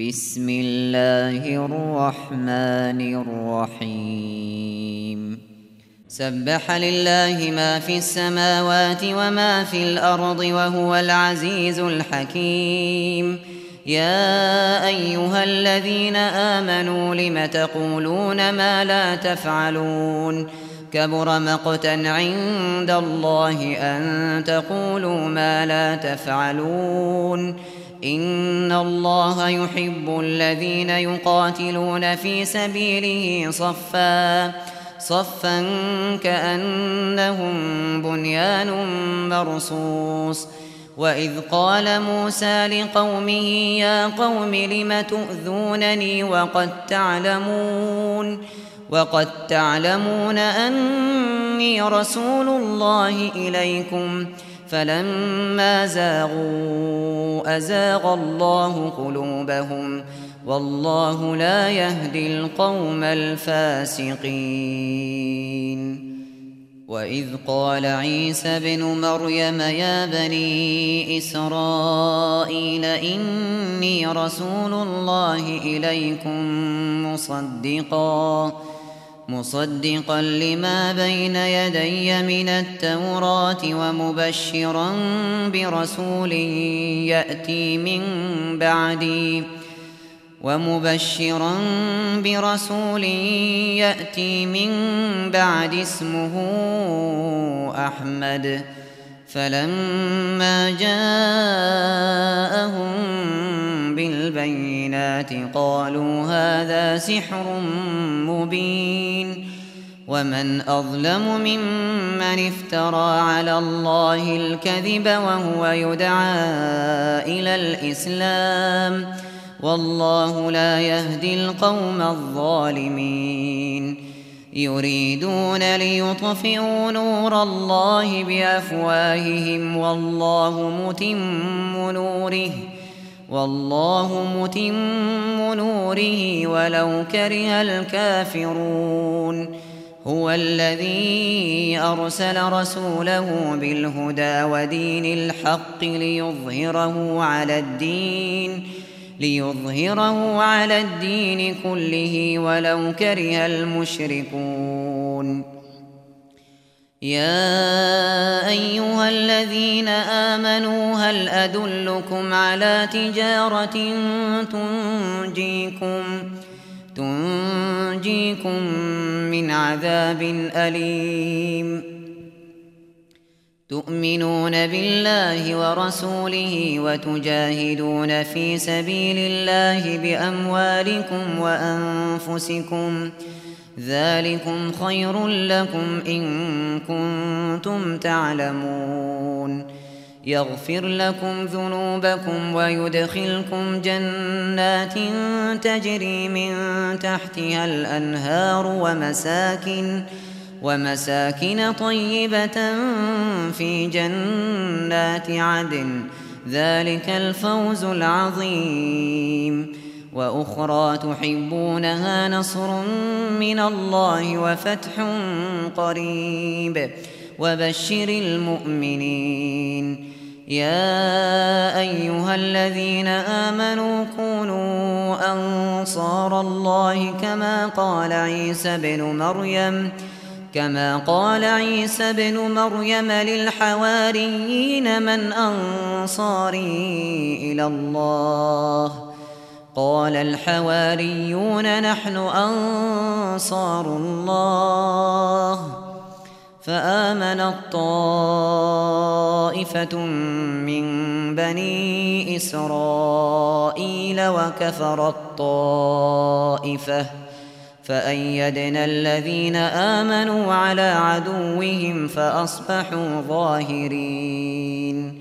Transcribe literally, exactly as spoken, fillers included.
بسم الله الرحمن الرحيم سبح لله ما في السماوات وما في الأرض وهو العزيز الحكيم يا أيها الذين آمنوا لم تقولون ما لا تفعلون كبر مقتا عند الله أن تقولوا ما لا تفعلون إن الله يحب الذين يقاتلون في سبيله صفا صفا كأنهم بنيان مرصوص وإذ قال موسى لقومه يا قوم لم تؤذونني وقد تعلمون وقد تعلمون أني رسول الله إليكم فلما زاغوا أزاغ الله قلوبهم والله لا يهدي القوم الفاسقين وإذ قال عيسى بن مريم يا بني إسرائيل إني رسول الله إليكم مصدقا مصدقا لما بين يدي من التوراة ومبشرا برسول يأتي من بعدي ومبشرا برسول يأتي من بعد اسمه أحمد فلما جاءهم بالبينات قالوا هذا سحر مبين ومن أظلم ممن افترى على الله الكذب وهو يدعى إلى الإسلام والله لا يهدي القوم الظالمين يريدون ليطفئوا نور الله بأفواههم والله متم نوره والله متم نوره ولو كره الكافرون هو الذي أرسل رسوله بالهدى ودين الحق ليظهره على الدين ليظهره على الدين كله ولو كره المشركون يا أيها الذين آمنوا هل أدلكم على تجارة تنجيكم تنجيكم من عذاب أليم تؤمنون بالله ورسوله وتجاهدون في سبيل الله بأموالكم وأنفسكم ذلكم خير لكم إن كنتم تعلمون يغفر لكم ذنوبكم ويدخلكم جنات تجري من تحتها الأنهار ومساكن ومساكن طيبة في جنات عدن ذلك الفوز العظيم وأخرى تحبونها نصر من الله وفتح قريب وبشر المؤمنين يا أيها الذين آمنوا كونوا أنصار الله كما قال عيسى بن مريم كما قال عيسى بن مريم للحواريين من أنصاري إلى الله قال الحواريون نحن أنصار الله فآمنت طائفة من بني إسرائيل وكفرت طائفة فأيدنا الذين آمنوا على عدوهم فأصبحوا ظاهرين